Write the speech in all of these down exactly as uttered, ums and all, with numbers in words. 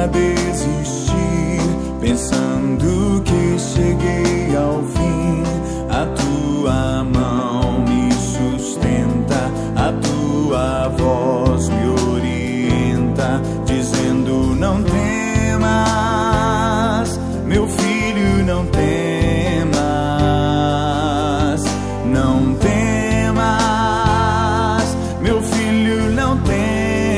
a desistir, pensando que cheguei ao fim. A tua mão me sustenta, a tua voz me orienta, dizendo: não temas, meu filho, não temas, não temas, meu filho, não temas.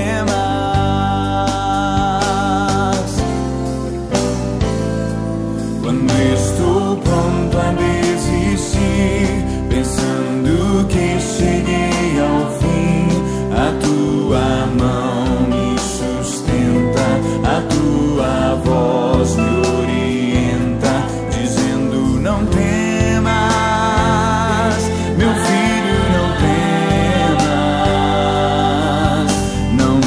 Quando estou pronto a desistir, pensando que cheguei ao fim, a tua mão me sustenta, a tua voz me orienta, dizendo: não temas, meu filho, não temas, não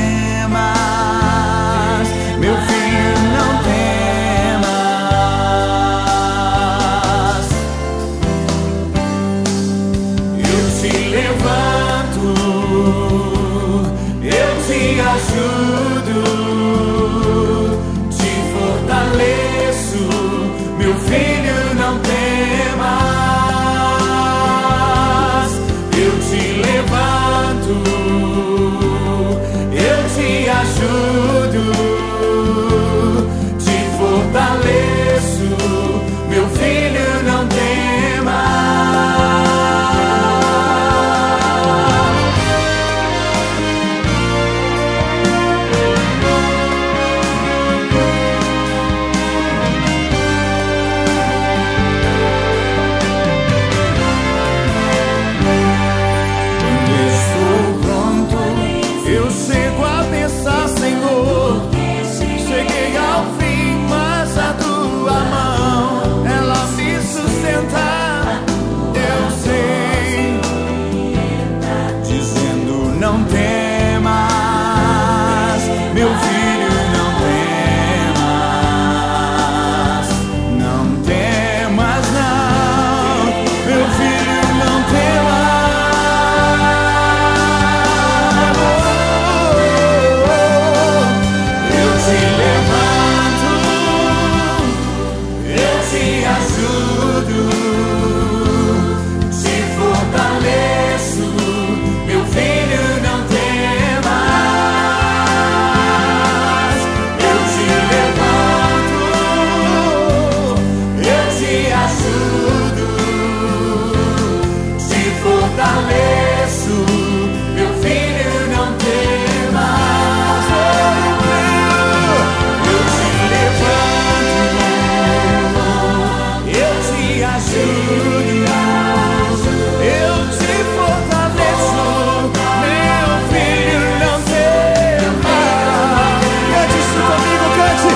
temas, meu filho, não temas. Eu te levanto, eu te ajudo, te fortaleço, meu filho, não temas. Eu te levanto, eu te ajudo, te fortaleço, meu filho, não temas. Quando estou pronto, eu chego a pensar: Senhor, cheguei ao fim, mas a tua mão, ela me sustenta. Eu sei, dizendo: não temas, meu filho, não temas, não temas, não, meu filho, não temas. Eu te levanto, eu te ajudo, te fortaleço, meu filho, não temas. Eu te levanto, eu te ajudo, te fortaleço, meu filho, não temas. Eu te levanto, eu te ajudo, eu te fortaleço, meu filho, não temas. Cante isso comigo, cante.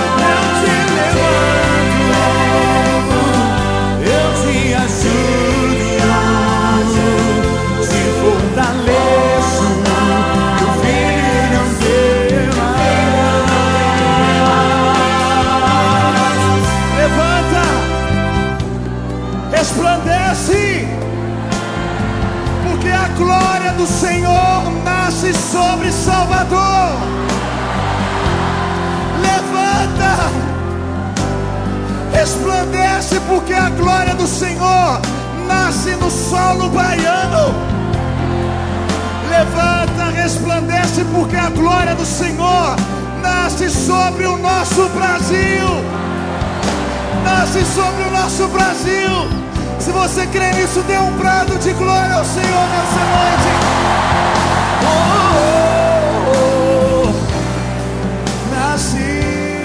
Eu te levanto, eu te ajudo, te fortaleço, meu filho, não temas. Levanta, resplandece, porque a glória do Senhor nasce sobre Salvador. Levanta, resplandece, porque a glória do Senhor nasce no solo baiano. Levanta, resplandece, porque a glória do Senhor nasce sobre o nosso Brasil. Nasce sobre o nosso Brasil. Se você crê nisso, dê um brado de glória ao Senhor nessa noite. Oh, oh, oh, oh. Nasce.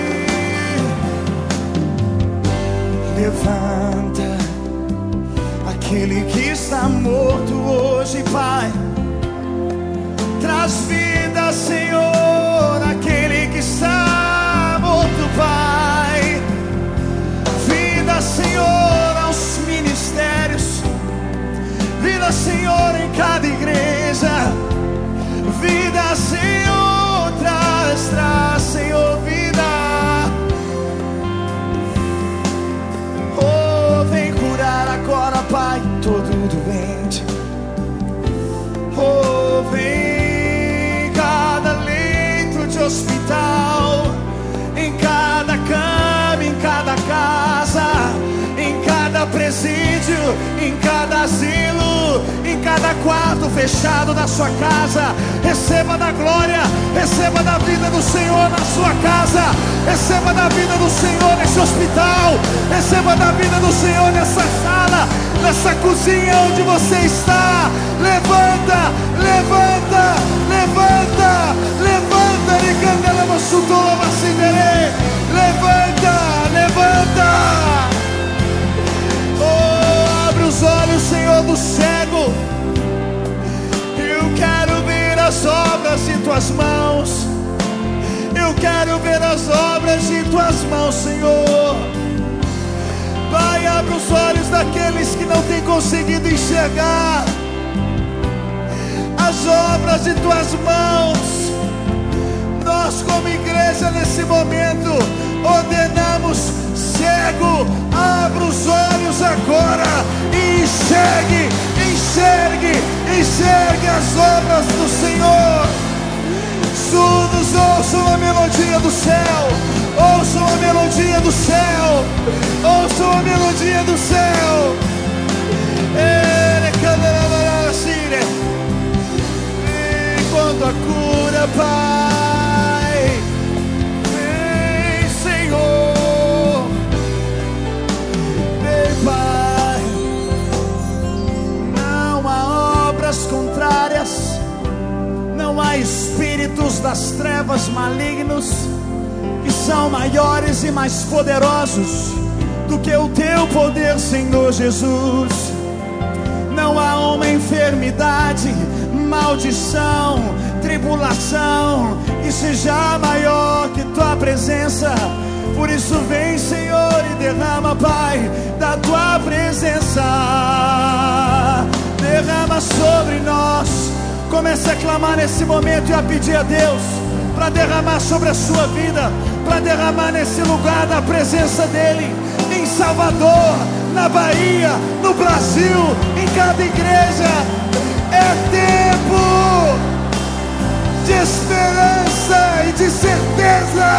Levanta aquele que está morto hoje, Pai. Traz vida, Senhor, aquele que está morto, Pai. Vida, Senhor, aos ministérios. Vida, Senhor, em cada igreja. Vida, Senhor, traz, traz, Senhor, vida. Oh, vem curar agora, Pai, todo doente. Oh, vem em cada leito de hospital, em cada asilo, em cada quarto fechado da sua casa. Receba da glória, receba da vida do Senhor na sua casa, receba da vida do Senhor nesse hospital, receba da vida do Senhor nessa sala, nessa cozinha onde você está. Levanta, levanta, levanta, levanta, levanta, levanta. Oh, abre os olhos, Senhor, do cego. Eu quero ver as obras de tuas mãos. Eu quero ver as obras de tuas mãos, Senhor. Pai, abre os olhos daqueles que não têm conseguido enxergar as obras de tuas mãos. Nós, como igreja, nesse momento, ordenamos: cego, abra os olhos agora e enxergue, enxergue, enxergue as obras do Senhor. Surdos, ouçam a melodia do céu, ouçam a melodia do céu, ouçam a melodia do céu. Enquanto a cura, Pai, vem, Senhor, vem, Pai. Não há obras contrárias, não há espíritos das trevas malignos que são maiores e mais poderosos do que o teu poder, Senhor Jesus. Não há uma enfermidade, maldição, tribulação que seja maior que tua presença. Por isso vem, Senhor, e derrama, Pai, da tua presença. Derrama sobre nós. Comece a clamar nesse momento e a pedir a Deus para derramar sobre a sua vida, para derramar nesse lugar da presença dEle, em Salvador, na Bahia, no Brasil, em cada igreja. É tempo de esperança e de certeza.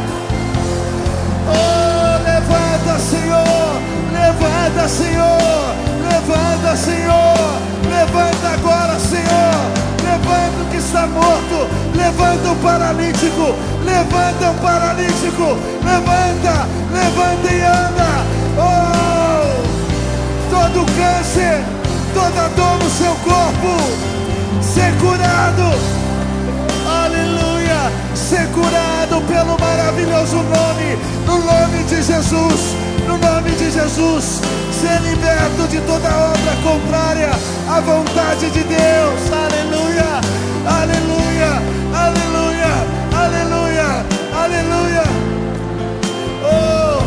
Oh, levanta, Senhor, levanta, Senhor, levanta, Senhor, levanta agora, Senhor. Levanta o que está morto, levanta o paralítico, levanta o paralítico, levanta, levanta e anda. Oh, todo câncer, toda dor no seu corpo, ser curado, aleluia, ser curado pelo maravilhoso nome, no nome de Jesus, no nome de Jesus, ser liberto de toda obra contrária à vontade de Deus, aleluia, aleluia, aleluia, aleluia, aleluia. Oh,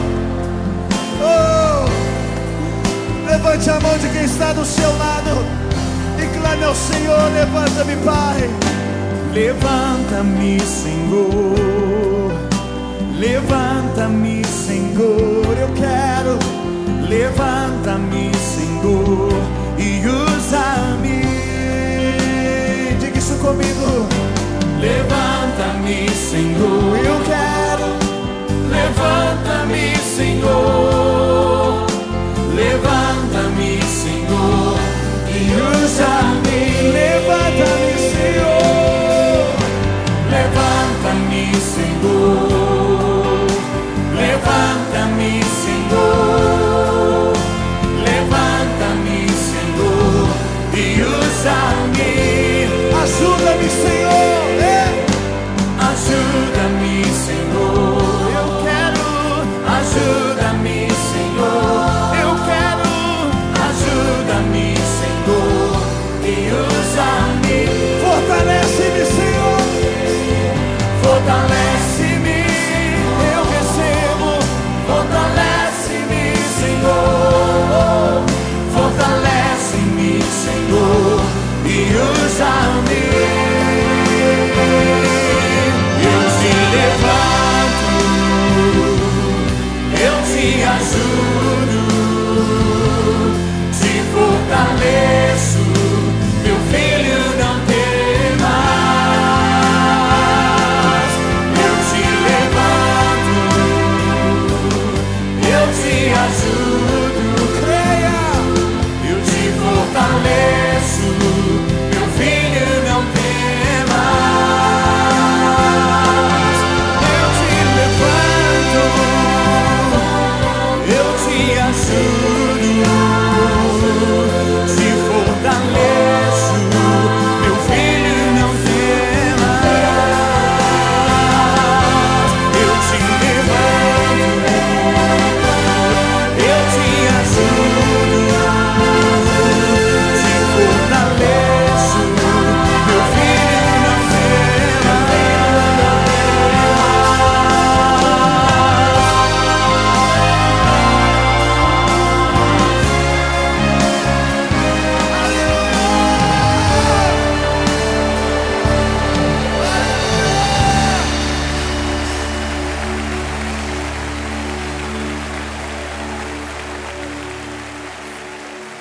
oh, levante a mão de quem está do seu lado e clame ao Senhor: levanta-me, Pai. Levanta-me, Senhor, levanta-me, Senhor, eu quero. Levanta-me, Senhor, e usa-me. Diga isso comigo. Levanta-me, Senhor, eu quero. Levanta-me, Senhor, levanta-me, Senhor, e usa-me. Levanta-me, Senhor, levanta-me, Senhor.